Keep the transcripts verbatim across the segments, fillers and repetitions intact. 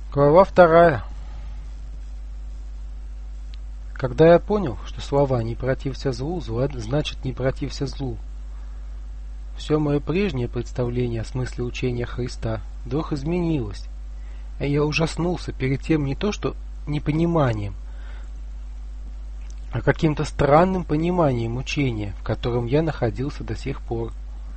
Глава вторая. Когда я понял, что слова «не протився злу» значит «не протився злу», все мое прежнее представление о смысле учения Христа вдруг изменилось, и я ужаснулся перед тем не то что непониманием, а каким-то странным пониманием учения, в котором я находился до сих пор.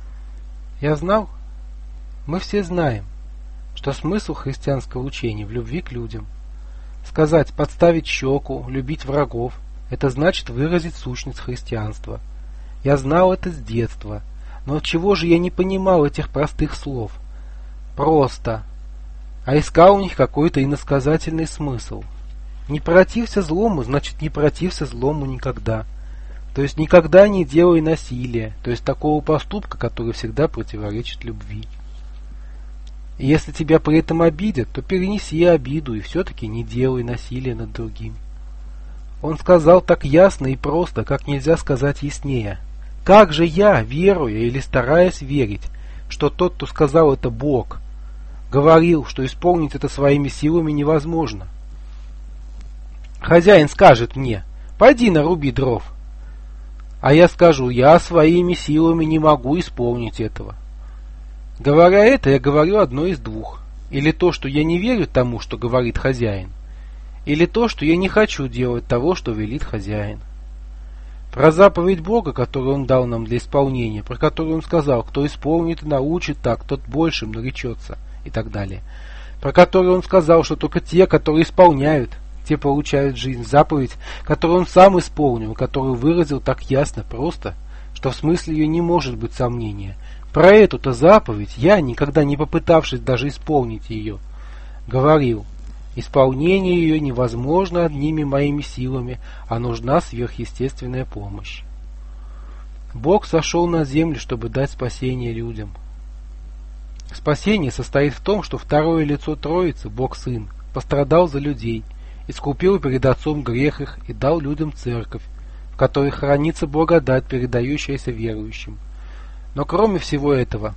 Я знал, мы все знаем, что смысл христианского учения в любви к людям. Сказать «подставить щеку», «любить врагов» — это значит выразить сущность христианства. Я знал это с детства, но отчего же я не понимал этих простых слов? Просто. А искал у них какой-то иносказательный смысл. Не протився злому, значит не протився злому никогда. То есть никогда не делай насилия, то есть такого поступка, который всегда противоречит любви. И если тебя при этом обидят, то перенеси обиду и все-таки не делай насилия над другим. Он сказал так ясно и просто, как нельзя сказать яснее. Как же я, веруя или стараясь верить, что тот, кто сказал это Бог, говорил, что исполнить это своими силами невозможно? Хозяин скажет мне: «Пойди наруби дров». А я скажу: «Я своими силами не могу исполнить этого». Говоря это, я говорю одно из двух. Или то, что я не верю тому, что говорит хозяин, или то, что я не хочу делать того, что велит хозяин. Про заповедь Бога, которую Он дал нам для исполнения, про которую Он сказал: «Кто исполнит и научит так, тот большим наречется», и так далее. Про которую Он сказал, что только те, которые исполняют, те получают жизнь. Заповедь, которую Он сам исполнил, которую выразил так ясно, просто, что в смысле ее не может быть сомнения. Про эту-то заповедь я, никогда не попытавшись даже исполнить ее, говорил: исполнение ее невозможно одними моими силами, а нужна сверхъестественная помощь. Бог сошел на землю, чтобы дать спасение людям. Спасение состоит в том, что второе лицо Троицы, Бог Сын, пострадал за людей, искупил перед Отцом грех их и дал людям церковь, в которой хранится благодать, передающаяся верующим. Но кроме всего этого,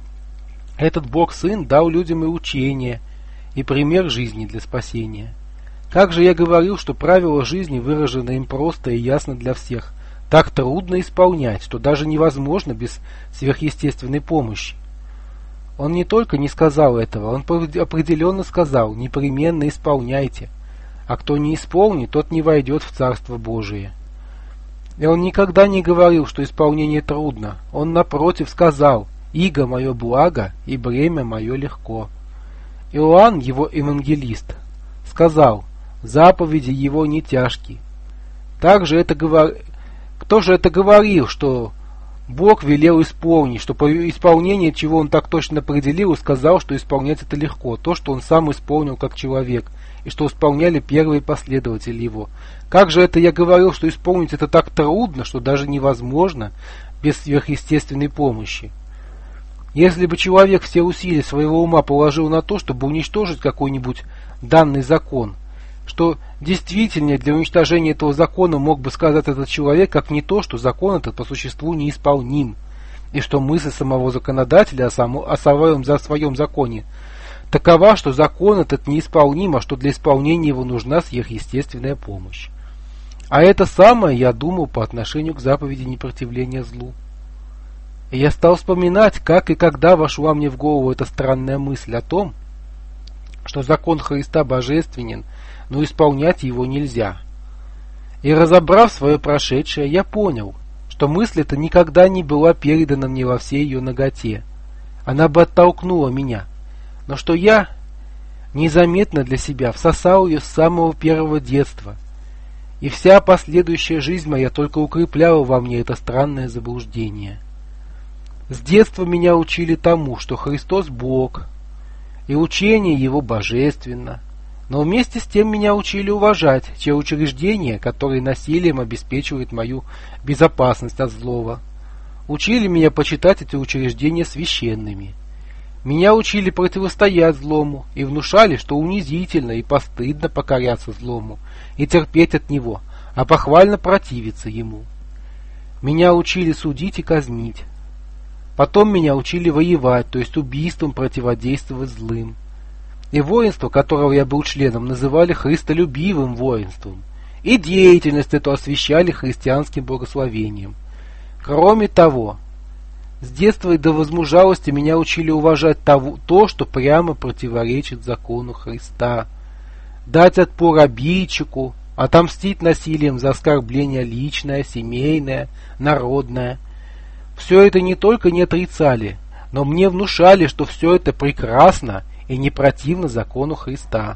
этот Бог-Сын дал людям и учение, и пример жизни для спасения. Как же я говорил, что правила жизни выражены им просто и ясно для всех, так трудно исполнять, что даже невозможно без сверхъестественной помощи. Он не только не сказал этого, он определенно сказал: непременно исполняйте, а кто не исполнит, тот не войдет в Царство Божие. И он никогда не говорил, что исполнение трудно. Он, напротив, сказал: «Иго мое благо, и бремя мое легко». Иоанн, его евангелист, сказал: «Заповеди его не тяжки». Также это говор... Кто же это говорил, что Бог велел исполнить, что по исполнению чего он так точно определил и сказал, что исполнять это легко, то, что он сам исполнил как человек, и что исполняли первые последователи его. Как же это я говорил, что исполнить это так трудно, что даже невозможно без сверхъестественной помощи? Если бы человек все усилия своего ума положил на то, чтобы уничтожить какой-нибудь данный закон, что действительнее для уничтожения этого закона мог бы сказать этот человек, как не то, что закон этот по существу неисполним, и что мысль самого законодателя о, само, о, своем, о своем законе такова, что закон этот неисполним, а что для исполнения его нужна сверхъестественная помощь. А это самое я думал по отношению к заповеди непротивления злу. И я стал вспоминать, как и когда вошла мне в голову эта странная мысль о том, что закон Христа божественен, но исполнять его нельзя. И разобрав свое прошедшее, я понял, что мысль эта никогда не была передана мне во всей ее наготе. Она бы оттолкнула меня, но что я незаметно для себя всосал ее с самого первого детства, и вся последующая жизнь моя только укрепляла во мне это странное заблуждение. С детства меня учили тому, что Христос Бог, и учение Его божественно, но вместе с тем меня учили уважать те учреждения, которые насилием обеспечивают мою безопасность от злого. Учили меня почитать эти учреждения священными. Меня учили противостоять злому и внушали, что унизительно и постыдно покоряться злому и терпеть от него, а похвально противиться ему. Меня учили судить и казнить. Потом меня учили воевать, то есть убийством противодействовать злым. и воинство, которого я был членом, называли христолюбивым воинством, и деятельность эту освящали христианским благословением. Кроме того, с детства и до возмужалости меня учили уважать того, то, что прямо противоречит закону Христа, дать отпор обидчику, отомстить насилием за оскорбление личное, семейное, народное. Все это не только не отрицали, но мне внушали, что все это прекрасно и не противно закону Христа.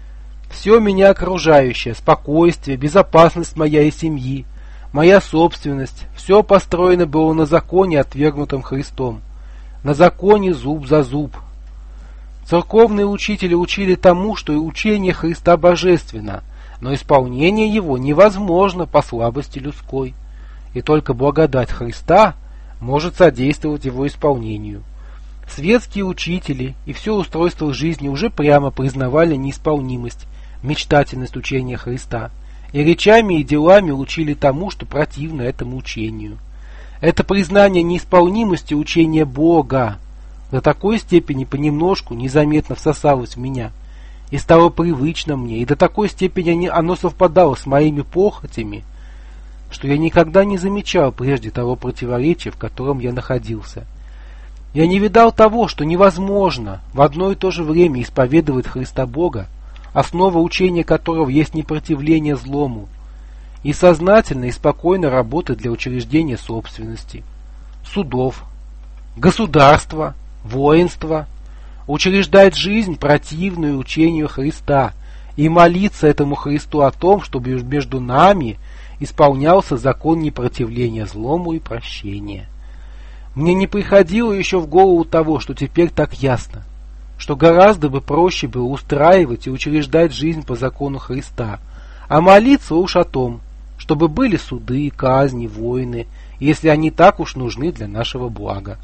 Все меня окружающее, спокойствие, безопасность моя и семьи, моя собственность, все построено было на законе, отвергнутом Христом, на законе зуб за зуб. Церковные учители учили тому, что и учение Христа божественно, но исполнение его невозможно по слабости людской, и только благодать Христа может содействовать его исполнению. Светские учители и все устройство жизни уже прямо признавали неисполнимость, мечтательность учения Христа, и речами и делами учили тому, что противно этому учению. Это признание неисполнимости учения Бога до такой степени понемножку незаметно всосалось в меня и стало привычно мне, и до такой степени оно совпадало с моими похотями, что я никогда не замечал прежде того противоречия, в котором я находился. Я не видал того, что невозможно в одно и то же время исповедовать Христа Бога, основа учения которого есть непротивление злому, и сознательно и спокойно работать для учреждения собственности, судов, государства, воинства, учреждать жизнь, противную учению Христа, и молиться этому Христу о том, чтобы между нами исполнялся закон непротивления злому и прощения. Мне не приходило еще в голову того, что теперь так ясно, что гораздо бы проще было устраивать и учреждать жизнь по закону Христа, а молиться уж о том, чтобы были суды, казни, войны, если они так уж нужны для нашего блага.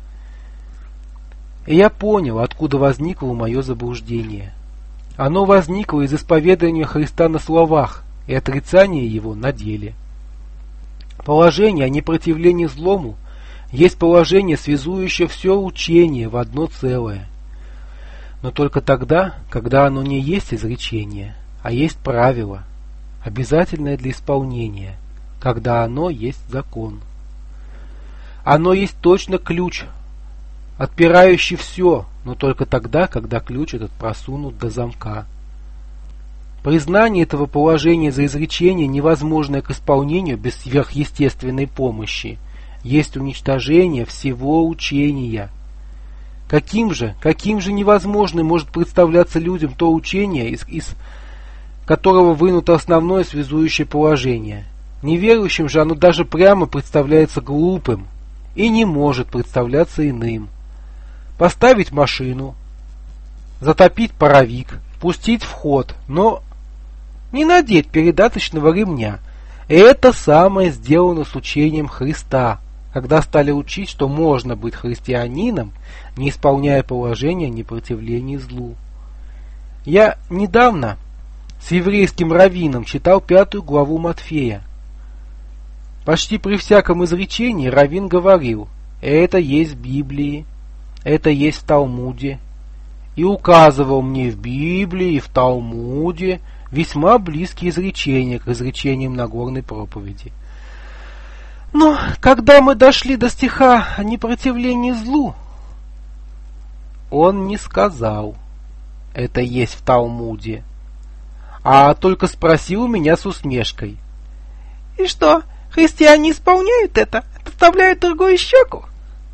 И я понял, откуда возникло мое заблуждение. Оно возникло из исповедания Христа на словах и отрицания его на деле. Положение о непротивлении злому есть положение, связующее все учение в одно целое. Но только тогда, когда оно не есть изречение, а есть правило, обязательное для исполнения, когда оно есть закон. Оно есть точно ключ, отпирающий все, но только тогда, когда ключ этот просунут до замка. Признание этого положения за изречение, невозможное к исполнению без сверхъестественной помощи, есть уничтожение всего учения. Каким же, каким же невозможным может представляться людям то учение, из, из которого вынуто основное связующее положение? Неверующим же оно даже прямо представляется глупым и не может представляться иным. Поставить машину, затопить паровик, пустить в ход, но не надеть передаточного ремня. Это самое сделано с учением Христа, когда стали учить, что можно быть христианином, не исполняя положения о непротивлении злу. Я недавно с еврейским раввином читал пятую главу Матфея. Почти при всяком изречении раввин говорил: «Это есть в Библии, это есть в Талмуде», и указывал мне в Библии и в Талмуде весьма близкие изречения к изречениям Нагорной проповеди. Но когда мы дошли до стиха о непротивлении злу, он не сказал: «Это есть в Талмуде», а только спросил у меня с усмешкой: «И что, христиане исполняют это, подставляют другую щеку?»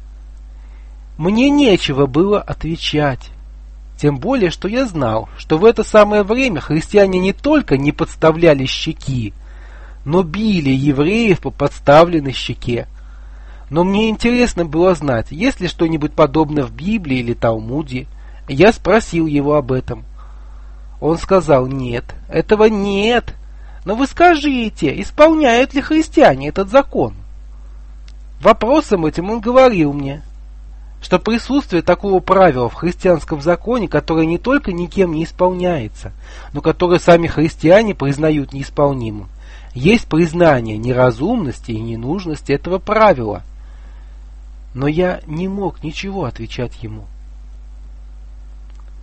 Мне нечего было отвечать, тем более, что я знал, что в это самое время христиане не только не подставляли щеки, но били евреев по подставленной щеке. Но мне интересно было знать, есть ли что-нибудь подобное в Библии или Талмуде. Я спросил его об этом. Он сказал: «Нет, этого нет. Но вы скажите, исполняют ли христиане этот закон?» Вопросом этим он говорил мне, что присутствие такого правила в христианском законе, которое не только никем не исполняется, но которое сами христиане признают неисполнимым, есть признание неразумности и ненужности этого правила. Но я не мог ничего отвечать ему.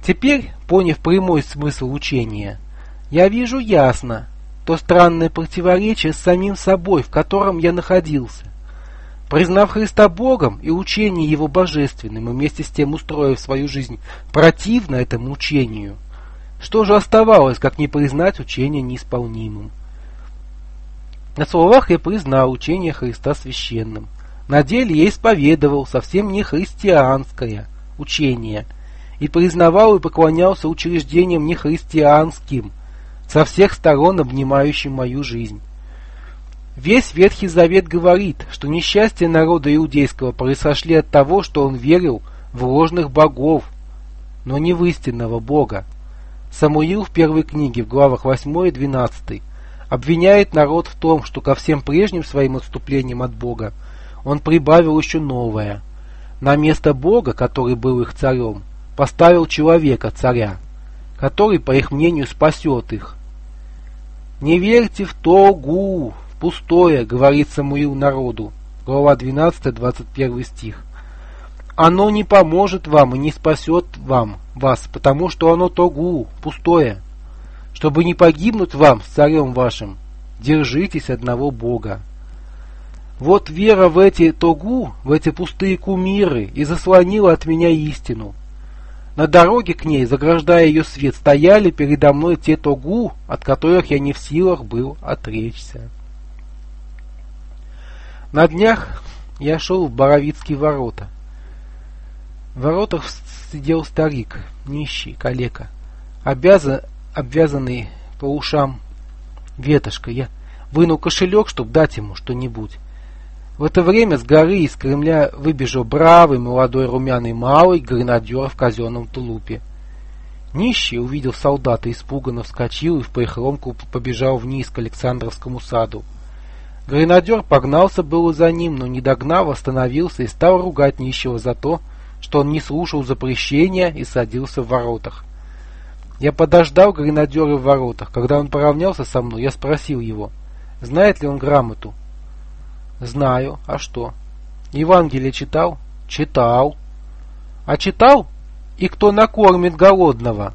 Теперь, поняв прямой смысл учения, я вижу ясно то странное противоречие с самим собой, в котором я находился. Признав Христа Богом и учение Его божественным, и вместе с тем устроив свою жизнь противно этому учению, что же оставалось, как не признать учение неисполнимым? На словах я признал учение Христа священным. На деле я исповедовал совсем не христианское учение и признавал и поклонялся учреждениям нехристианским, со всех сторон обнимающим мою жизнь. Весь Ветхий Завет говорит, что несчастья народа иудейского произошли от того, что он верил в ложных богов, но не в истинного Бога. Самуил в первой книге, в главах восьмой и двенадцатой, обвиняет народ в том, что ко всем прежним своим отступлениям от Бога он прибавил еще новое. На место Бога, который был их царем, поставил человека, царя, который, по их мнению, спасет их. «Не верьте в тогу, в пустое», — говорит Самуил народу. Глава двенадцатая, двадцать первый стих. «Оно не поможет вам и не спасет вам, вас, потому что оно тогу, пустое. Чтобы не погибнуть вам с царем вашим, держитесь одного Бога». Вот вера в эти тогу, в эти пустые кумиры, и заслонила от меня истину. На дороге к ней, заграждая ее свет, стояли передо мной те тогу, от которых я не в силах был отречься. На днях я шел в Боровицкие ворота. В воротах сидел старик, нищий, калека, обязан, обвязанный по ушам ветошкой. Я вынул кошелек, чтобы дать ему что-нибудь. В это время с горы из Кремля выбежал бравый, молодой, румяный малый гренадер в казенном тулупе. Нищий, увидев солдата, испуганно вскочил и в прихромку побежал вниз к Александровскому саду. Гренадер погнался было за ним, но, не догнав, остановился и стал ругать нищего за то, что он не слушал запрещения и садился в воротах. Я подождал гренадера в воротах. Когда он поравнялся со мной, я спросил его, знает ли он грамоту. «Знаю. А что? Евангелие читал?» «Читал». «А читал? И кто накормит голодного?»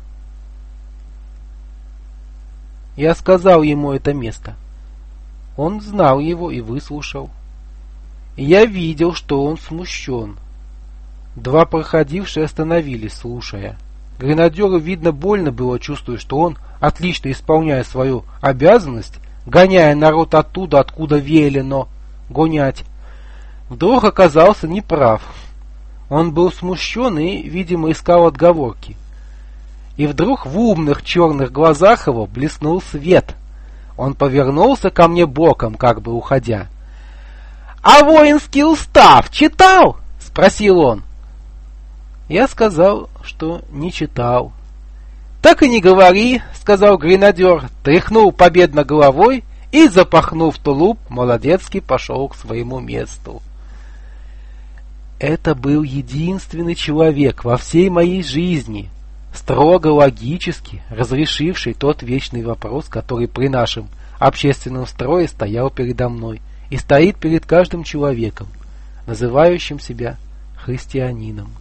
Я сказал ему это место. Он знал его и выслушал. И я видел, что он смущен. Два проходившие остановились, слушая. Гренадеру, видно, больно было, чувствуя, что он, отлично исполняя свою обязанность, гоняя народ оттуда, откуда велено гонять, вдруг оказался неправ. Он был смущен и, видимо, искал отговорки. И вдруг в умных черных глазах его блеснул свет. Он повернулся ко мне боком, как бы уходя. «А воинский устав читал?» — спросил он. Я сказал, что не читал. «Так и не говори», — сказал гренадер, тряхнул победно головой и, запахнув тулуп, молодецкий пошел к своему месту. Это был единственный человек во всей моей жизни, строго логически разрешивший тот вечный вопрос, который при нашем общественном строе стоял передо мной и стоит перед каждым человеком, называющим себя христианином.